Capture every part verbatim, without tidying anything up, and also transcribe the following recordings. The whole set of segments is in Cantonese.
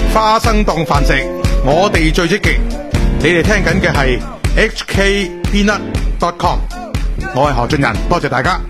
花生當飯食，我哋最積極。你哋聽緊嘅係 H K Peanut dot com， 我係何俊仁，多謝大家。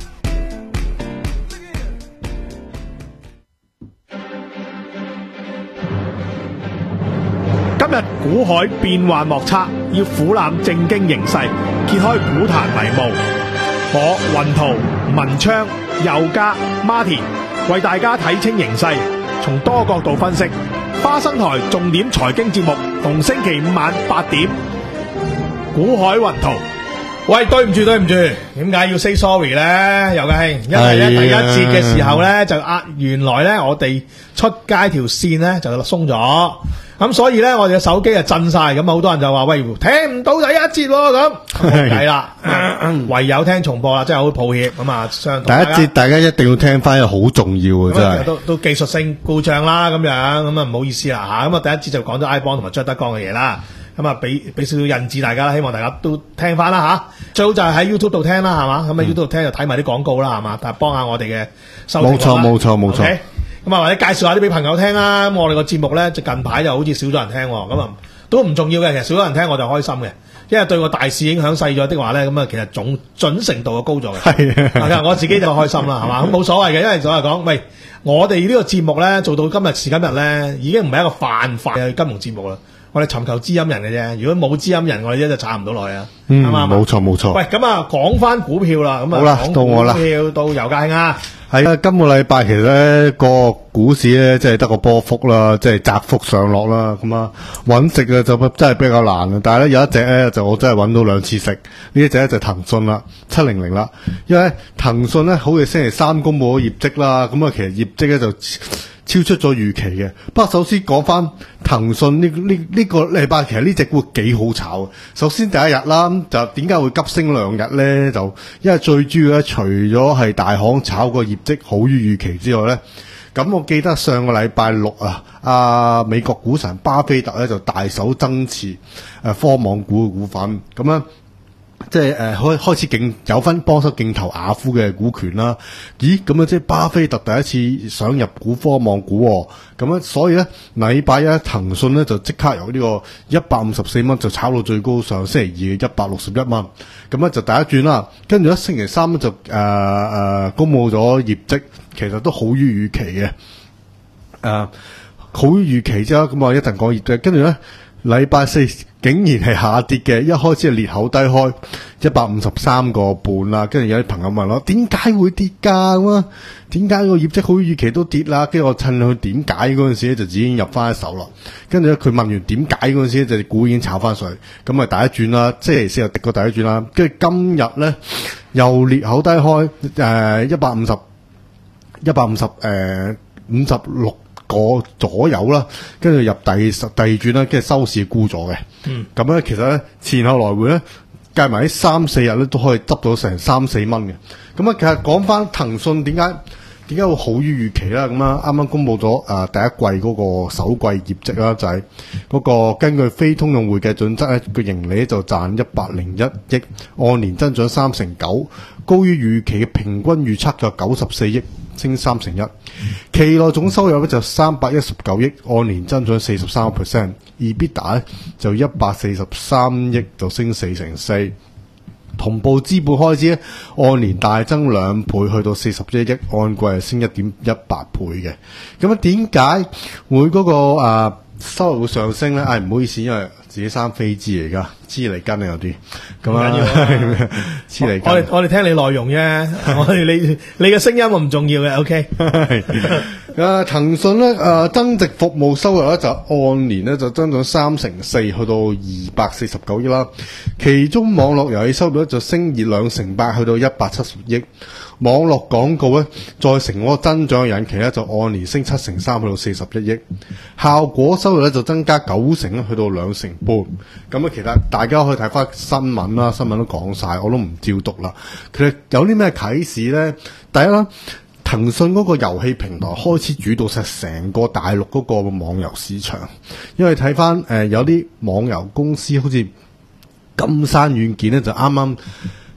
今日股海變幻莫測，要俯瞰正經形勢，揭開股壇迷霧。我雲圖、文昌、佑嘉、Martin 為大家睇清形勢，從多角度分析。花生台重點財經節目，逢星期五晚八點。股海雲圖。喂，對唔住對唔住，點解要 say sorry 咧？佑嘉兄，因為咧第一節嘅時候咧就呃，原來咧我哋出街條線咧就鬆咗。咁所以咧，我哋嘅手機就震晒，咁好多人就話喂，聽唔到第一節喎，咁係啦，唯有聽重播啦，真係好抱歉咁啊！相第一節大家一定要聽翻，好重要啊，真係都都技術性故障啦，咁樣咁啊唔好意思啦吓，咁啊第一節就講咗 iBond 同埋張德江嘅嘢啦，咁啊俾俾少少印字大家啦，希望大家都聽翻啦吓，最好就係喺 YouTube 度聽啦，係嘛，咁啊 YouTube 聽就睇埋啲廣告啦，係嘛，但係幫下我哋嘅收聽啦， 冇錯冇錯冇錯。 Okay? 咁啊，或者介紹下啲俾朋友聽啦。咁我哋個節目咧，就近排就好似少咗人聽，咁啊都唔重要嘅。其實少咗人聽我就開心嘅，因為對個大市影響細咗的話咧，咁啊其實總準程度就高咗嘅。係啊，我自己就開心啦，係嘛，咁冇所謂嘅，因為就係講，喂，我哋呢個節目咧做到今日時今日咧，已經唔係一個泛泛嘅金融節目啦。我哋尋求知音人嘅啫，如果冇知音人，我哋一就撐唔到落去啊。 嗯，冇錯冇錯。 喂，咁啊講翻股票啦，咁啊好啦，到我啦， 股票到油價啊。 係啊，今個禮拜其實咧個股市咧，即係得個波幅啦，即係窄幅上落啦，咁啊揾食啊就真係比較難啊。但係咧有一隻咧就我真係揾到兩次食，呢一隻咧就騰訊啦，七零零啦。因為騰訊咧好似星期三公布咗業績啦，咁啊其實業績咧就超出咗預期嘅。不過首先講翻騰訊呢呢呢個禮拜，其實呢隻股幾好炒。首先第一日啦，就點解會急升兩日咧？就因為最主要咧，除咗係大行炒個業績好於預期之外咧，咁我記得上個禮拜六啊，啊美國股神巴菲特咧就大手增持誒科網股嘅股份，咁樣。即係誒開開始競有分幫手競投雅虎嘅股權啦，咦咁啊即係巴菲特第一次想入股科網股喎，咁啊所以咧禮拜一騰訊咧就即刻由呢個一百五十四蚊就炒到最高上星期二嘅一百六十一蚊，咁咧就第一轉啦，跟住咧星期三咧就誒誒、呃呃、公佈咗業績，其實都好於預期嘅，誒、呃、好於預期啫，咁啊一陣講業績，跟住咧。禮拜四竟然係下跌嘅，一開始係裂口低開一百五十三個半啦，跟住有啲朋友問我點解會跌㗎咁啊？點解個業績好預期都跌啦？跟住我趁佢點解嗰陣時咧就已經入翻一手啦。跟住咧佢問完點解嗰陣時咧就股已經炒翻上去，咁啊第一轉啦，星期四又跌過第一轉啦。跟住今日咧又裂口低開誒一百五十一百五十誒五十六。個左右啦，跟住入第十第二轉啦，跟住收市沽咗嘅。嗯，咁咧其實咧前後來回咧計埋呢三四日咧都可以執到成三四蚊嘅。咁啊，其實講翻騰訊點解點解會好於預期啦？咁啊，啱啱公佈咗啊第一季嗰個首季業績啦，就係、是、嗰個根據非通用會計準則咧個盈利就賺一百零一億，按年增長三成九，高於預期嘅平均預測就九十四億。升三成一，期內總收入咧就三百一十九億，按年增長四十三個 percent，EBITDA 咧就一百四十三億，就升四成四。同步資本開支咧按年大增兩倍，去到四十一億，按季係升一點一八倍嘅。咁啊，點解會嗰個啊收入會上升咧？唉，唔好意思，因為自己生飛枝嚟噶，黐嚟根啊有啲咁啊，黐嚟根。 我哋我哋聽你內容啫，我哋你你嘅聲音我唔重要嘅 ，OK。 誒，騰訊咧誒增值服務收入咧就按年咧就增長三成四，去到二百四十九億啦。其中網絡遊戲收入咧就升熱兩成八，去到一百七十億。網絡廣告咧再成嗰個增長嘅引擎咧就按年升七成三，去到四十一億。效果收入咧就增加九成，去到兩成半。咁啊，其實大家可以睇翻新聞啦，新聞都講晒，我都唔照讀啦。其實有啲咩啟示咧？第一啦。騰訊嗰個遊戲平台開始主導晒成個大陸嗰個網遊市場，因為睇翻誒有啲網遊公司好似金山軟件咧就啱啱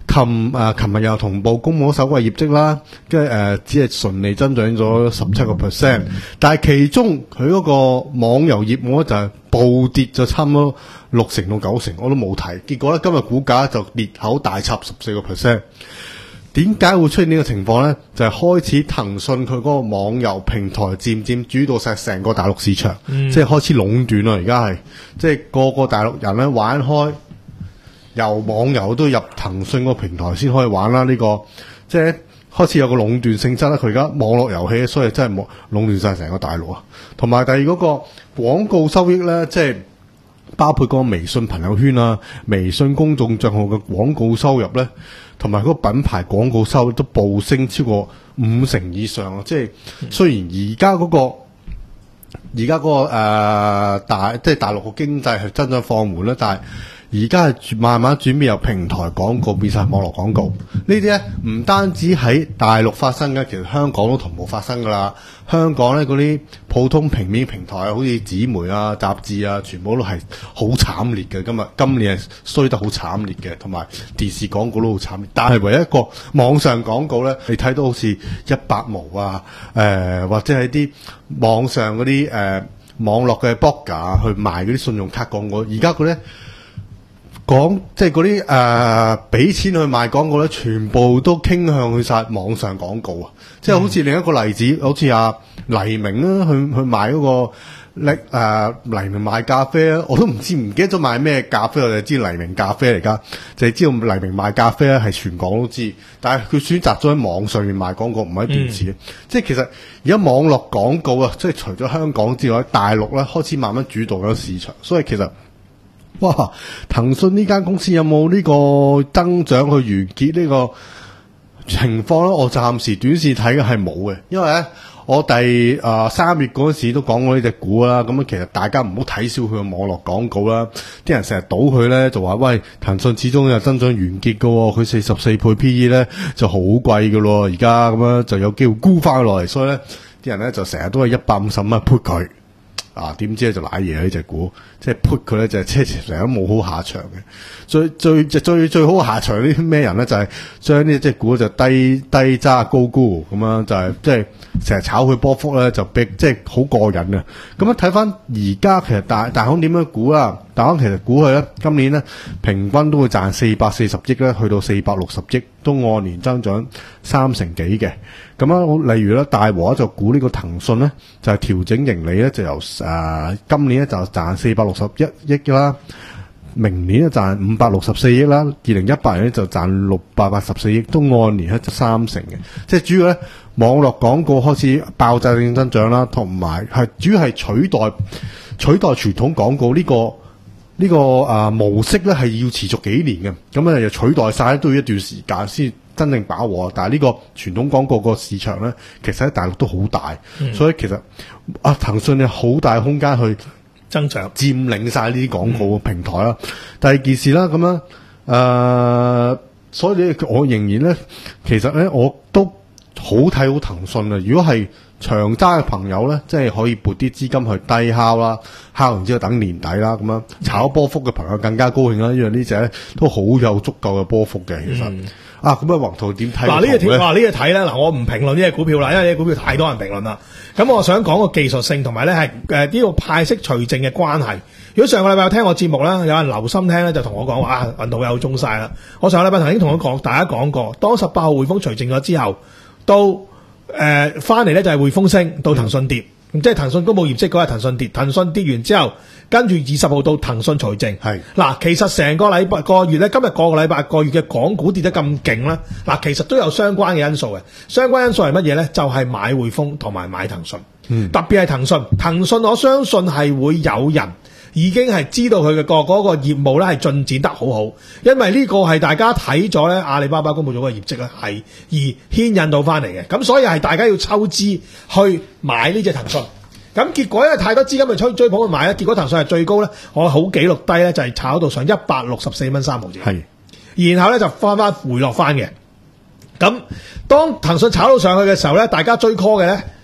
琴誒琴日又同步公佈首季業績啦，跟住誒只係順利增長咗十七個 percent， 但係其中佢嗰個網遊業務就係暴跌咗差唔多六成到九成，我都冇提。結果咧今日股價就裂口大插十四個 percent。點解會出現呢個情況呢？就係、是、開始騰訊佢嗰個網遊平台漸漸主導晒成個大陸市場，嗯、即係開始壟斷啦。而家係即係個個大陸人咧玩開由網遊都入騰訊個平台先可以玩啦。呢、這個即係開始有個壟斷性質啦。佢而家網絡遊戲，所以真係冇壟斷晒成個大陸啊。同埋第二嗰個廣告收益呢，即係包括個微信朋友圈啊、微信公眾帳號嘅廣告收入呢。同埋嗰個品牌廣告收入都暴升超過五成以上啊！即係雖然而家嗰個而家嗰個誒、呃、大即係大陸個經濟係增長放緩啦，但係而家係慢慢轉變由平台廣告變晒網絡廣告。呢啲咧唔單止喺大陸發生嘅，其實香港都同步發生噶啦。香港咧嗰啲普通平面平台啊，好似紙媒啊、雜誌啊，全部都係好慘烈嘅。今日今年係衰得好慘烈嘅，同埋電視廣告都好慘烈。但係唯一一個網上廣告咧，你睇到好似一百毛啊，誒、呃、或者係啲網上嗰啲誒網絡嘅 blogger 去賣嗰啲信用卡廣告，而家佢咧。講即係嗰啲誒俾錢去賣廣告咧，全部都傾向去晒網上廣告啊！嗯、即係好似另一個例子，好似阿黎明啦，去去賣嗰、那個力誒、呃、黎明賣咖啡啊，我都唔知唔記得咗賣咩咖啡，我就知黎明咖啡嚟噶，就係、是、知道黎明賣咖啡咧係全港都知，但係佢選擇咗喺網上面賣廣告，唔喺電視。嗯、即係其實而家網絡廣告啊，即係除咗香港之外，大陸咧開始慢慢主導咗市場，所以其實。哇！騰訊呢間公司有冇呢個增長去完結呢個情況咧？我暫時短線睇嘅係冇嘅，因為咧我第誒三、呃、月嗰陣時都講過呢隻股啦。咁其實大家唔好睇小佢個網絡廣告啦。啲人成日賭佢咧，就話喂，騰訊始終有增長完結嘅，佢四十四倍 P E 咧就好貴嘅咯。而家咁樣就有機會沽翻落嚟，所以咧啲人咧就成日都係一百五十蚊 put 佢。啊！點知咧就瀨嘢呢隻股，即係 put 佢咧就即係成日都冇好下場嘅。最最最最最好下場呢啲咩人咧？就係將呢隻股就低低揸高沽咁樣，就係即係成日炒佢波幅咧，就逼即係好過癮啊！咁樣睇翻而家其實大大行點樣估啦？大行其實估佢咧今年咧平均都會賺四百四十億咧，去到四百六十億，都按年增長三成幾嘅。咁樣例如咧，大和就估呢個騰訊咧就係、是、調整盈利咧，就由誒、呃、今年咧就賺四百六十一億啦，明年咧賺五百六十四億啦，二零一八年咧就賺六百八十四億，都按年咧就三成嘅。即係主要咧網絡廣告開始爆炸性增長啦，同埋係主要係取代取代傳統廣告呢、這個呢、這個啊、呃、模式咧係要持續幾年嘅，咁咧又取代晒都要一段時間先真正飽和。但係呢個傳統廣告個市場咧，其實喺大陸都好大，嗯、所以其實啊騰訊有好大空間去增長佔領晒呢啲廣告平台啦。嗯、第二件事啦，咁樣誒，所以咧我仍然咧，其實咧我都好睇好騰訊啊。如果係長揸嘅朋友咧，即係可以撥啲資金去低敲啦，敲完之後等年底啦，咁樣炒波幅嘅朋友更加高興啦，因為呢隻咧都好有足夠嘅波幅嘅，其實。嗯啊，咁啊，宏圖點睇？嗱，呢個話呢個睇咧，嗱，我唔評論呢隻股票啦，因為呢隻股票太多人評論啦。咁我想講個技術性同埋咧係誒呢個派息除淨嘅關係。如果上個禮拜有聽我節目啦，有人留心聽咧，就同我講話啊，宏圖又中晒啦。我上個禮拜曾經同佢講，大家講過，當十八號匯豐除淨咗之後，到誒翻嚟咧就係匯豐升，到騰訊跌。嗯、即係騰訊公布業績嗰日，騰訊跌，騰訊跌完之後，跟住二十號到騰訊除淨。係嗱，其實成個禮拜個月咧，今日個個禮拜個月嘅港股跌得咁勁啦，嗱，其實都有相關嘅因素嘅。相關因素係乜嘢咧？就係、是、買匯豐同埋買騰訊。嗯，特別係騰訊，騰訊我相信係會有人已經係知道佢嘅個嗰個業務咧係進展得好好，因為呢個係大家睇咗咧阿里巴巴公布咗個業績咧係而牽引到翻嚟嘅，咁所以係大家要抽資去買呢隻騰訊。咁結果因為太多資金去追追捧去買咧，結果騰訊係最高咧，我好記錄低咧就係炒到上一百六十四蚊三毫紙，係，然後咧就翻翻回落翻嘅。咁當騰訊炒到上去嘅時候咧，大家追 call 嘅咧。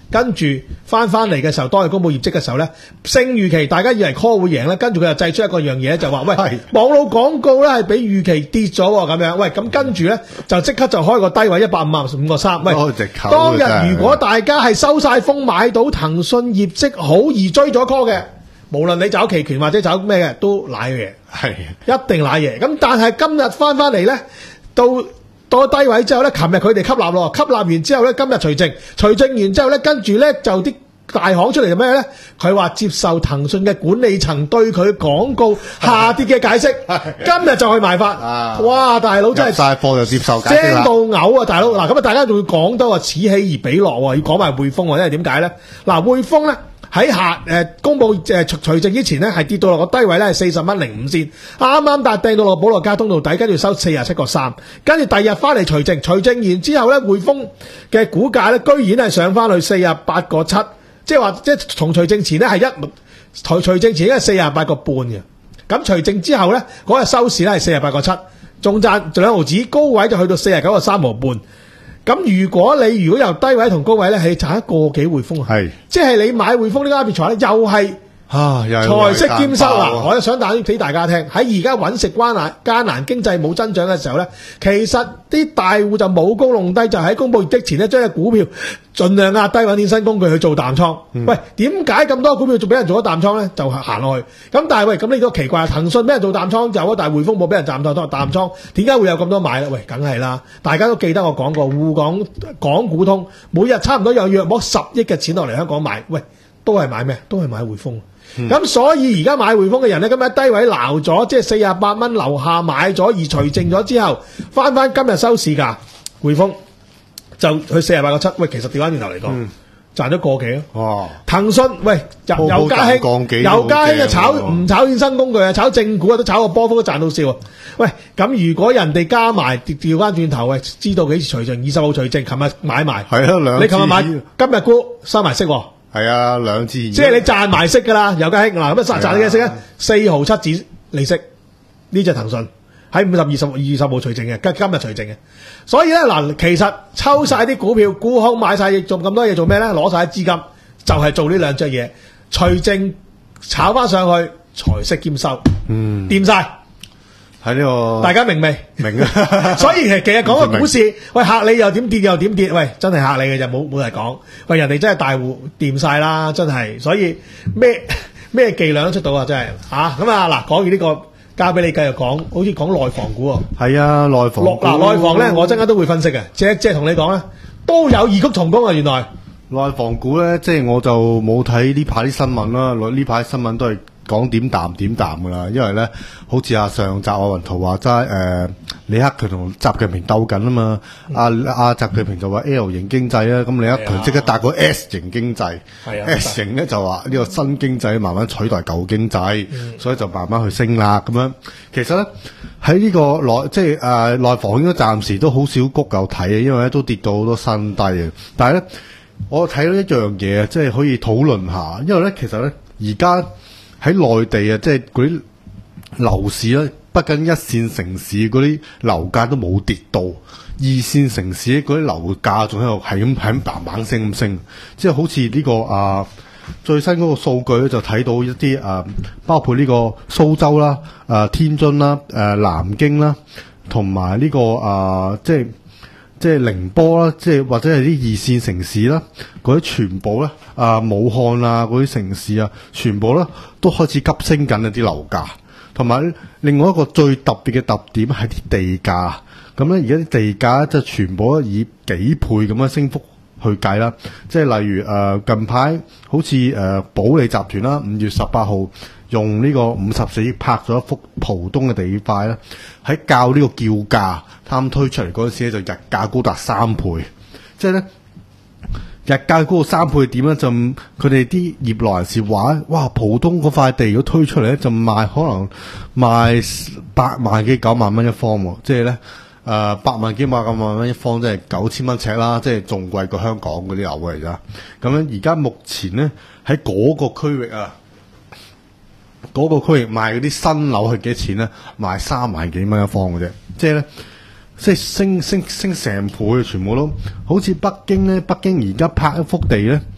跟住翻翻嚟嘅時候，當佢公佈業績嘅時候咧，勝預期，大家以為 call 會贏咧，跟住佢就製出一個樣嘢就話喂，網絡廣告咧係比預期跌咗喎咁樣，喂咁跟住咧就即刻就開個低位一百五十五個三，喂，當日如果大家係收晒風買到騰訊業績好而追咗 call 嘅，無論你找期權或者找咩嘅，都賴嘢，係一定賴嘢。咁但係今日翻翻嚟咧，到到低位之後咧，琴日佢哋吸納咯，吸納完之後咧，今日除淨，除淨完之後咧，跟住咧就啲大行出嚟係咩咧？佢話接受騰訊嘅管理層對佢廣告下跌嘅解釋，今日就去賣法。啊、哇！大佬真係晒貨就接受解釋啦， 正到嘔啊！大佬嗱，咁啊大家仲要講多話此起而彼落喎，要講埋匯豐喎，因為點解咧？嗱，匯豐咧。喺下誒、呃、公佈誒除除淨之前咧，係跌到落個低位咧，係四十蚊零五仙，啱啱但掟到落保羅加通道底，跟住收四十七個三，跟住第二日翻嚟除淨，除淨完之後咧，匯豐嘅股價咧，居然係上翻去四十八個七，即係話即係從除淨前咧係一除除淨前咧係四十八個半嘅，咁除淨之後咧嗰日收市咧係四十八個七，仲賺兩毫子，高位就去到四十九個三毫半。咁如果你如果由低位同高位咧，係賺一個幾匯豐啊？係，即係你買匯豐呢間財咧，又係啊，財息兼收嗱。我又想打俾大家聽，喺而家揾食關難艱難經濟冇增長嘅時候咧，其實啲大戶就冇高弄低，就喺公佈業績前咧，將隻股票盡量壓低揾啲新工具去做淡倉。嗯、喂，點解咁多股票仲俾人做咗淡倉咧？就行落去。咁但係喂，咁你都奇怪，騰訊俾人做淡倉有啊，但係匯豐冇俾人淡倉淡倉，點解會有咁多買咧？喂，梗係啦，大家都記得我講過，滬港港股通每日差唔多有約莫十億嘅錢落嚟香港買，喂，都係買咩？都係買匯豐。咁、嗯、所以而家買匯豐嘅人咧，今日低位撈咗，即係四十八蚊樓下買咗，而除淨咗之後，翻翻今日收市價，匯豐就去四十八個七。喂，其實調翻轉頭嚟講，嗯、賺咗個幾咯。哇！騰訊喂又又加興，又加興啊！炒唔炒衍生工具啊？炒正股啊，都炒個波幅都賺到笑。喂，咁如果人哋加埋調翻轉頭，喂，知道幾時除淨？二十號除淨，琴日買埋。係啊，兩。你琴日買，今日沽收埋息。係啊，兩次，即係你賺埋息噶啦，有家興嗱，咁啊賺你嘅息咧，四毫七子利息，呢隻騰訊喺五十二十二十號除淨嘅，今今日除淨嘅，所以咧嗱，其實抽晒啲股票沽空買晒，做咁多嘢做咩咧？攞晒啲資金就係、是、做呢兩隻嘢，除淨炒翻上去，財息兼收，嗯，掂晒。喺呢個大家明未？明啊！所以其實其實講個股市，喂，嚇你又點跌又點跌，喂，真係嚇你嘅就冇冇人講。喂，人哋真係大戶掂晒啦，真係。所以咩咩伎倆都出到啊，真係嚇咁啊！嗱，講完呢個交俾你繼續講，好似講內房股喎。係啊，內房股。嗱，內房咧，我陣間都會分析嘅，即即係同你講咧，都有異曲同工啊！原來內房股咧，即係我就冇睇呢排啲新聞啦。呢排新聞都係講點淡點淡噶啦，因為咧，好似阿上集阿雲圖話齋，誒李克強同習近平鬥緊啊嘛，阿阿習近平就話 L 型經濟啊，咁李克強即刻答個 S 型經濟 ，S 型咧就話呢個新經濟慢慢取代舊經濟，嗯、所以就慢慢去升啦咁樣。其實咧喺呢個內即係誒內房應該暫時都好少谷夠睇嘅，因為咧都跌到好多新低嘅。但係咧，我睇到一樣嘢即係可以討論下，因為咧其實咧而家。喺內地啊，即係嗰啲樓市咧，不僅一線城市嗰啲樓價都冇跌到，二線城市嗰啲樓價仲喺度係咁係咁嘭嘭聲咁升，即係好似呢、這個啊最新嗰個數據咧就睇到一啲啊，包括呢個蘇州啦、啊天津啦、誒、啊、南京啦，同埋呢個啊即係。即係寧波啦，即係或者係啲二線城市啦，嗰啲全部咧，啊武漢啊嗰啲城市啊，全部咧都開始急升緊一啲樓價，同埋另外一個最特別嘅特點係啲地價，咁咧而家啲地價即係全部以幾倍咁樣升幅去計啦，即係例如誒、呃、近排好似誒、呃、保利集團啦，五月十八號用呢個五十四億拍咗一幅浦東嘅地塊啦，喺較呢個叫價啱推出嚟嗰陣時咧，就日價高達三倍，即係咧日價高到三倍點咧，就佢哋啲業內人士話，哇，浦東嗰塊地如果推出嚟咧，就賣可能賣八萬幾九萬蚊一方喎，即係咧誒八萬幾萬九萬蚊一方，即係九千蚊尺啦，即係仲貴過香港嗰啲樓嚟㗎。咁樣而家目前咧喺嗰個區域啊。嗰、那個區域賣嗰啲新樓係幾錢咧？賣三萬幾蚊一方嘅啫，即係咧，即係升升升成倍，全部都好似北京咧。北京而家拍一幅地咧，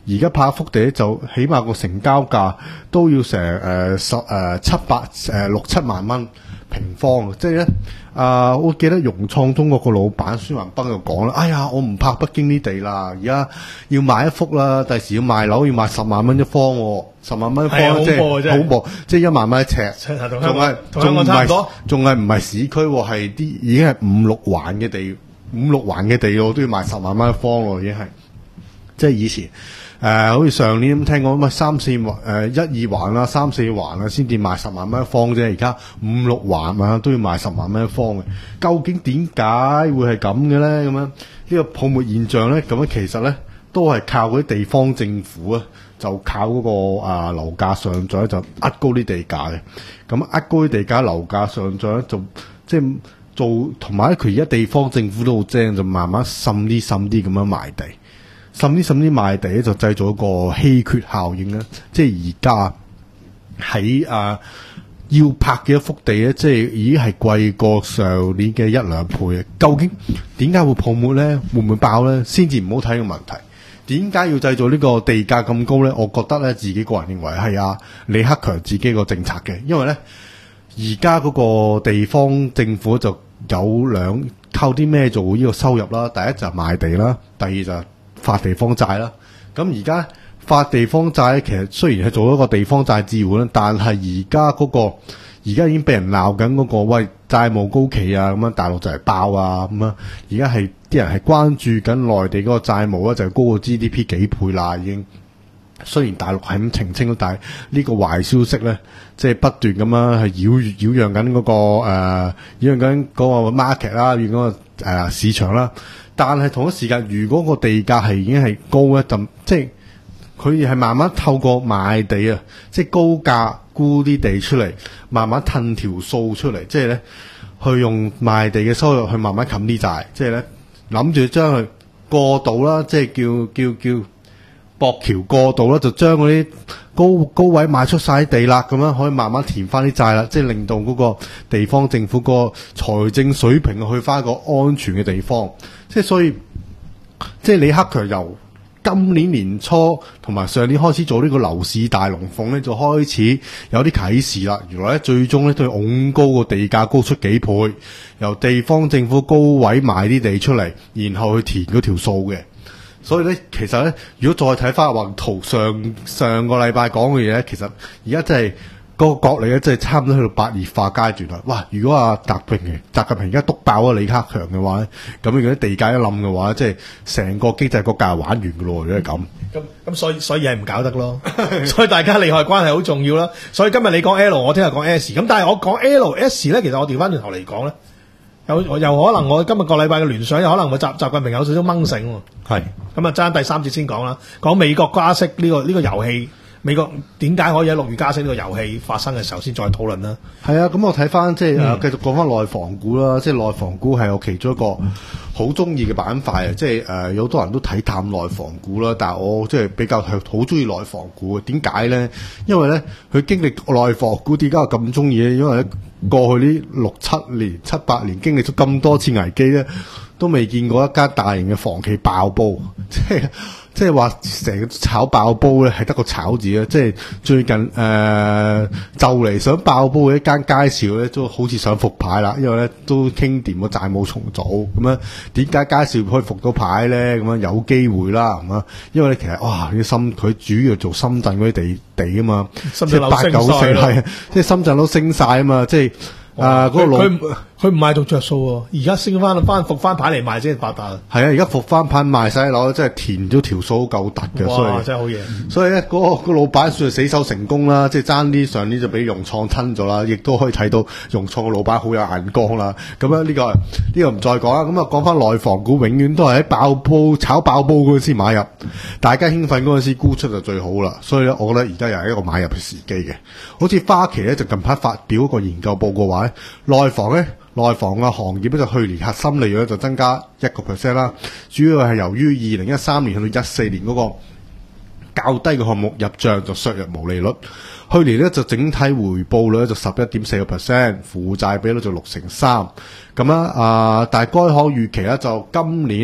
而家拍幅地咧就起碼個成交價都要成誒十誒七百誒六七萬蚊平方，即係咧啊！我記得融創中國個老闆孫宏斌就講啦：，哎呀，我唔拍北京啲地啦，而家要賣一幅啦，第時要賣樓要賣十萬蚊一方喎，十萬蚊一方即係好薄，即係一萬蚊一尺，仲係仲唔係仲係唔係市區喎？係啲已經係五六環嘅地，五六環嘅地咯，都要賣十萬蚊一方咯，已經係，即係以前。誒、呃，好似上年咁聽講乜三四環誒一二環啦，三四環啊，先至賣十萬蚊一方啫。而家五六環啊，都要賣十萬蚊一方嘅。究竟點解會係咁嘅咧？咁樣呢個泡沫現象咧，咁樣其實咧都係靠嗰啲地方政府啊，就靠嗰、那個啊樓價上漲就壓高啲地價嘅。咁壓高啲地價，樓價上漲咧，就即係做同埋佢而家地方政府都好精，就慢慢滲啲滲啲咁樣賣地。甚至甚至賣地咧，就製造一個稀缺效應咧。即係而家喺啊要拍嘅一幅地咧，即係已經係貴過上年嘅一兩倍嘅。究竟點解會泡沫咧？會唔會爆咧？先至唔好睇個問題。點解要製造呢個地價咁高咧？我覺得咧，自己個人認為係啊李克強自己個政策嘅，因為咧而家嗰個地方政府就有兩靠啲咩做呢個收入啦。第一就係賣地啦，第二就係發地方債啦，咁而家發地方債咧，其實雖然係做一個地方債置換啦，但係而家嗰個而家已經俾人鬧緊嗰個喂債務高企啊，咁樣大陸就嚟爆啊，咁樣而家係啲人係關注緊內地嗰個債務咧，就係高過 G D P 幾倍啦，已經。雖然大陸係咁澄清，但係呢個壞消息咧，即係不斷咁樣係擾擾攘緊嗰個誒擾攘緊嗰個 market 啦，擾嗰個誒市場啦。但係同一時間，如果個地價係已經係高咧，就即係佢係慢慢透過賣地啊，即係高價沽啲地出嚟，慢慢褪條數出嚟，即係咧去用賣地嘅收入去慢慢冚啲債，即係咧諗住將佢過渡啦，即係叫叫叫駁橋過渡啦，就將嗰啲高高位賣出晒地啦，咁樣可以慢慢填翻啲債啦，即係令到嗰個地方政府個財政水平去翻一個安全嘅地方。即係所以，即係李克強由今年年初同埋上年開始做呢個樓市大龍鳳咧，就開始有啲啟示啦。原來咧最終咧都要拱高個地價高出幾倍，由地方政府高位賣啲地出嚟，然後去填嗰條數嘅。所以咧，其實咧，如果再睇翻宏圖上上個禮拜講嘅嘢咧，其實而家真係嗰個角力咧，真係差唔多去到白熱化階段啦。哇！如果阿習近平、習近平而家督爆咗李克強嘅話咧，咁如果啲地價一冧嘅話，即係成個經濟國家玩完嘅咯。如果係咁， 咁咁所以所以係唔搞得咯。所以大家利害關係好重要啦。所以今日你講 L， 我聽日講 S。咁但係我講 L S 咧，其實我調翻轉頭嚟講咧。有又可能我今日個禮拜嘅聯想有可能會習習近平有少少掹醒喎。係咁啊，爭第三節先講啦。講美國加息呢、這個呢、這個遊戲，美國點解可以喺六月加息呢個遊戲發生嘅時候先再討論啦。 係啊，咁我睇翻即係誒繼續講翻內房股啦。即係內房股係我其中一個好中意嘅板塊啊。即係誒有好多人都睇淡內房股啦，但係我即係比較係好中意內房股嘅。點解咧？因為咧佢經歷內房股點解我咁中意咧？因為咧過去呢六七年、七八年經歷咗咁多次危機咧，都未見過一間大型嘅房企爆煲，即係即係話成個炒爆煲咧，係得個炒字啊！即係最近誒、呃、就嚟想爆煲嘅一間佳兆咧，都好似想復牌啦，因為咧都傾掂個債務重組咁樣。點解佳兆可以復到牌咧？咁樣有機會啦，係嘛？因為咧其實哇，啲深佢主要做深圳嗰啲地地啊嘛，即係八九成係，即係深圳都升晒啊嘛，即係。啊！嗰、那個佢佢唔賣到着數喎，而家升翻翻復翻牌嚟賣先發達。 係啊，而家復翻牌賣晒樓，真係填咗條數好夠突嘅。 哇！ 所以真係好嘢。 所以咧，嗰、那個、那個老闆算係死手成功啦，即係爭啲上年就俾融創吞咗啦，亦都可以睇到融創嘅老闆好有眼光啦。咁樣呢個呢、這個唔再講啦。咁啊，講翻內房股，永遠都係喺爆煲炒爆煲嗰陣時買入，大家興奮嗰陣時沽出就最好啦。所以咧，我覺得而家又係一個買入嘅時機嘅。好似花旗咧，就近排發表一個研究報告話咧，內房咧。內房嘅行業咧就去年核心利潤就增加一個 percent 啦，主要係由於二零一三年去到一四年嗰個較低嘅項目入帳就削弱毛利率。去年咧就整體回報率就十一點四個 percent， 負債比率就六成三。咁啊啊，但係該行預期咧就今年啊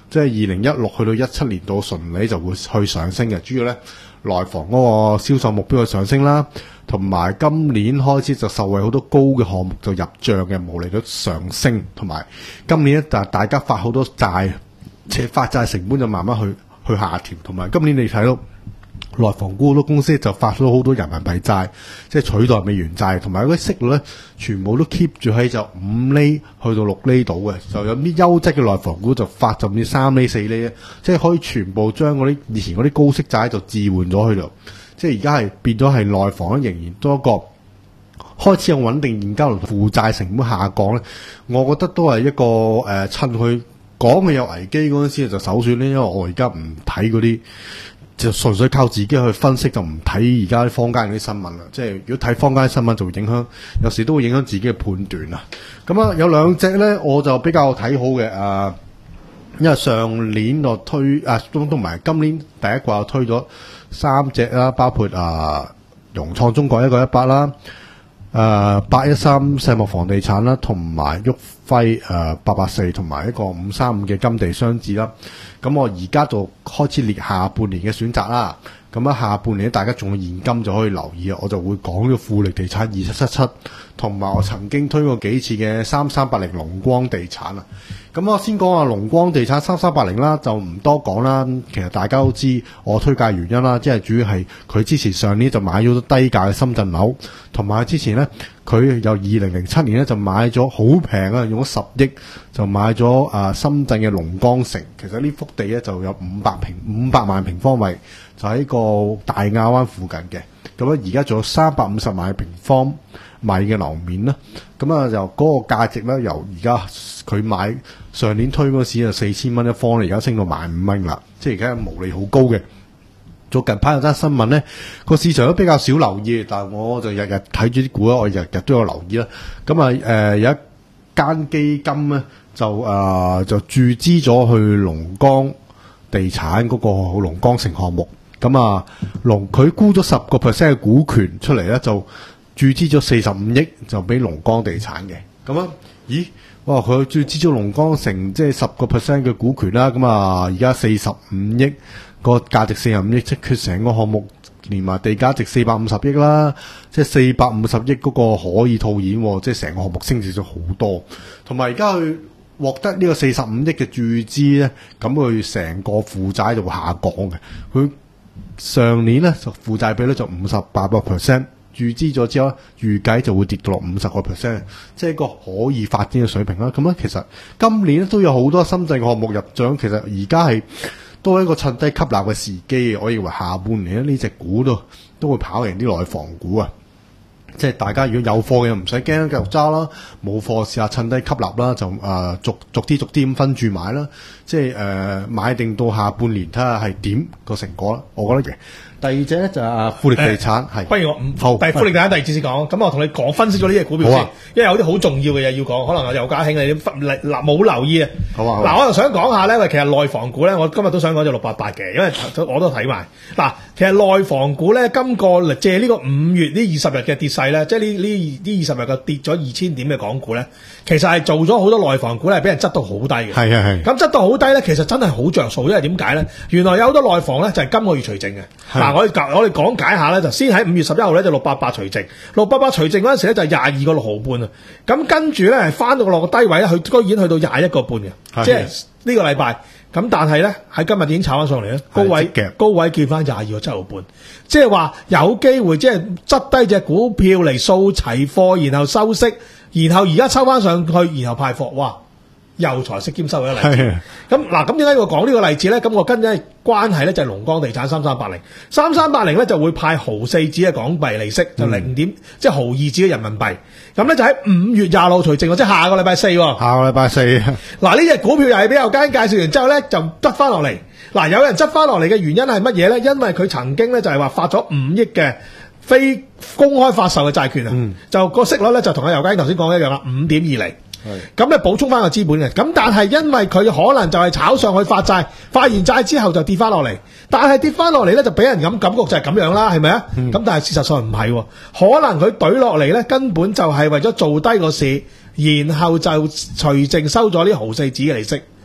即係二零一六去到一七年度順利就會去上升嘅。主要咧內房嗰個銷售目標嘅上升啦，同埋今年開始就受惠好多高嘅項目就入帳嘅毛利率上升，同埋今年咧大大家發好多債，且發債成本就慢慢去去下調，同埋今年你睇到內房股好多公司就發咗好多人民幣債，即係取代美元債，同埋嗰啲息率咧全部都 keep 住喺就五厘去到六厘度嘅，就有啲優質嘅內房股就發甚至三厘四厘咧，即係可以全部將嗰啲以前嗰啲高息債就置換咗去度，即係而家係變咗係內房咧仍然多一個開始有穩定現金流，負債成本下降咧，我覺得都係一個誒、呃、趁佢講佢有危機嗰陣時就首選咧，因為我而家唔睇嗰啲。就純粹靠自己去分析，就唔睇而家啲坊間嗰啲新聞啦。即係如果睇坊間啲新聞，就會影響，有時都會影響自己嘅判斷啊。咁啊，有兩隻咧，我就比較睇好嘅啊，因為上年我推啊，都都唔係今年第一季我推咗三隻啦，包括啊融創中國一個一百啦，誒八一三世茂房地產啦，同埋旭輝誒八八四，同埋一個五三五嘅金地商智啦。咁我而家就開始列下半年嘅選擇啦。咁啊，下半年大家仲有現金就可以留意啊。我就會講呢個富力地產二七七七，同埋我曾經推過幾次嘅三三八零龍光地產啊。咁我先講下龍光地產三三八零啦，就唔多講啦。其實大家都知我推介原因啦，即係主要係佢之前上年就買咗低價嘅深圳樓，同埋之前咧佢由二零零七年咧就買咗好平啊，用咗十億就買咗啊深圳嘅龍光城。其實呢幅地咧就有五百平五百萬平方米，就喺個大亞灣附近嘅。咁啊，而家仲有三百五十萬平方米嘅樓面啦。咁啊，由嗰個價值咧，由而家佢買上年推嗰時就四千蚊一方，而家升到萬五蚊啦。即係而家毛利好高嘅。做近排有單新聞咧，個市場都比較少留意，但係我就日日睇住啲股啦，我日日都有留意啦。咁啊，誒、呃、有一間基金咧，就誒、呃、就注資咗去龍崗地產嗰個龍崗城項目。咁啊，龍佢沽咗十個 percent 嘅股權出嚟咧，就注資咗四十五億，就俾龍崗地產嘅。咁啊，咦？哇！佢注資咗龍崗城，即係十個 percent 嘅股權啦。咁啊，而家四十五億，個價值四十五億，即係佢成個項目連埋地價值四百五十億啦。即係四百五十億嗰個可以套現，即係成個項目升值咗好多。同埋而家佢獲得呢個四十五億嘅注資咧，咁佢成個負債就會下降嘅。佢上年咧就負債比率就五十八個 percent， 注資咗之後，預計就會跌到落五十個 percent， 即係一個可以發展嘅水平啦。咁咧其實今年都有好多深圳項目入帳，其實而家係都係一個趁低吸納嘅時機。我認為下半年咧呢隻股都都會跑贏啲內房股啊！即係大家如果有貨嘅唔使驚，繼續揸啦；冇貨試下趁低吸納啦，就誒、呃、逐逐啲逐啲咁分住買啦。即係誒、呃、買定到下半年睇下係點個成果啦。我覺得嘅。第二隻咧就係富力地產，係、 呃、不如我唔好， 但係富力地產第二次先講。咁我同你講分析咗呢隻股票先，啊、因為有啲好重要嘅嘢要講，可能有家興你嗱冇留意啊。 好啊， 嗱，我又想講下咧，因為其實內房股咧，我今日都想講咗六八八嘅，因為我都睇埋。嗱，其實內房股咧，今個借呢個五月呢二十日嘅跌勢咧，即係呢呢呢二十日嘅跌咗二千點嘅港股咧，其實係做咗好多內房股咧，俾人執到好低嘅。 係係係。咁執到好低咧，其實真係好着數，因為點解咧？原來有好多內房咧就係今個月除淨嘅。嗱，我哋我哋講解下咧，就先喺五月十一號咧就六八八除淨，六八八除淨嗰陣時咧就廿二個六毫半啊。咁跟住咧係翻到落個低位咧，佢居然去到廿一個半嘅，即係呢個禮拜。咁但係咧喺今日已經炒翻上嚟咧，高位高位見翻廿二個七毫半，即係話有機會即係執低隻股票嚟掃齊貨，然後收息，然後而家抽翻上去，然後派貨，哇！又財色兼收嘅例子。咁嗱，咁點解要講呢個例子咧？咁我跟嘅關係咧就係龍光地產三三八零，三三八零咧就會派毫四紙嘅港幣利息，就零點、嗯、即係毫二紙嘅人民幣。咁咧就喺五月廿六除淨，即係下個禮拜四。下個禮拜四。 嗱，呢隻股票又係俾有間介紹完之後咧，就執翻落嚟。嗱，有人執翻落嚟嘅原因係乜嘢咧？因為佢曾經咧就係話發咗五億嘅非公開發售嘅債券啊、嗯，就個息率咧就同阿尤家頭先講一樣啦，五點二厘。咁咧補充翻個資本嘅，咁但係因為佢可能就係炒上去發債，發完債之後就跌翻落嚟，但係跌翻落嚟咧就俾人咁感覺就係咁樣啦，係咪啊？咁、嗯、但係事實上唔係，可能佢懟落嚟咧根本就係為咗做低個市，然後就除淨收咗啲毫四紙嘅利息，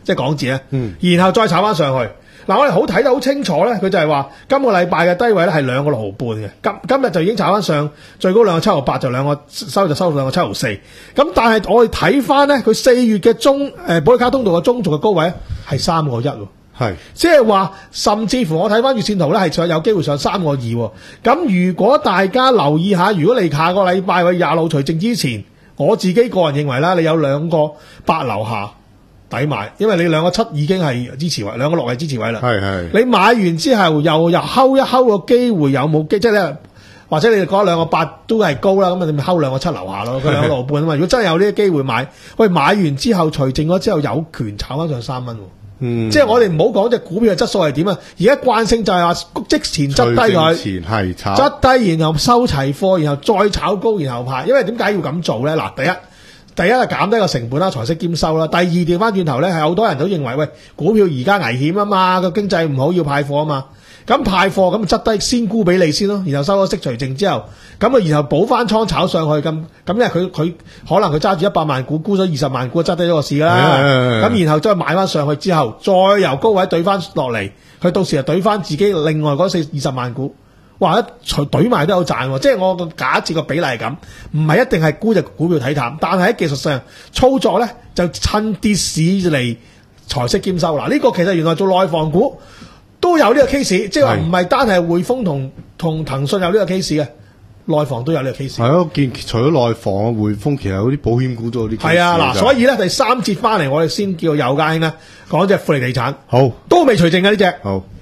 即係港紙咧， 嗯然後再炒翻上去。嗱，我哋好睇得好清楚咧，佢就係話今個禮拜嘅低位咧係兩個六毫半嘅，今今日就已經炒翻上最高兩個七毫八，就兩個收就收到兩個七毫四。咁但係我哋睇翻咧，佢四月嘅中誒保利加通道嘅中軸嘅高位係三個一喎。 係， 即係話，甚至乎我睇翻月線圖咧，係上有機會上三個二喎。咁如果大家留意下，如果你下個禮拜去廿六除淨之前，我自己個人認為啦，你有兩個八樓下抵買，因為你兩個七已經係支持位，兩個六係支持位啦。 係係。 你買完之後又又睺一睺個機會有冇機，即係咧，或者你哋覺得兩個八都係高啦，咁你咪睺兩個七樓下咯，佢兩個六半啊嘛。如果真係有呢啲機會買，喂買完之後除淨咗之後有權炒翻上三蚊喎。 嗯， 即係我哋唔好講隻股票嘅質素係點啊，而家慣性就係話即前執低佢， 前係炒執低然後收齊貨，然後再炒高，然後派。因為點解要咁做咧？嗱，第一，第一係減低個成本啦，財息兼收啦。第二調翻轉頭咧，係好多人都認為喂，股票而家危險啊嘛，個經濟唔好要派貨啊嘛。咁派貨咁執低先沽俾你先咯，然後收咗息除淨之後，咁啊然後補翻倉炒上去咁，咁因為佢佢可能佢揸住一百萬股沽咗二十萬股，執低咗個市㗎啦。咁然後再買翻上去之後，再由高位懟翻落嚟，佢到時就懟翻自己另外嗰四二十萬股，哇！一除懟埋都有賺喎。即係我個假設個比例係咁，唔係一定係沽隻股票睇淡，但係喺技術上操作咧就趁跌市嚟財息兼收。嗱，呢個其實原來做內房股都有呢個 case， 即係話唔係單係匯豐同同騰訊有呢個 case 嘅，內房都有呢個 case。 係咯，見除咗內房啊，匯豐其實嗰啲保險股都有啲 case。 係啊，嗱，所以咧第三節翻嚟，我哋先叫有家兄咧講隻富力地產， 好， 都未除淨嘅呢隻。 好。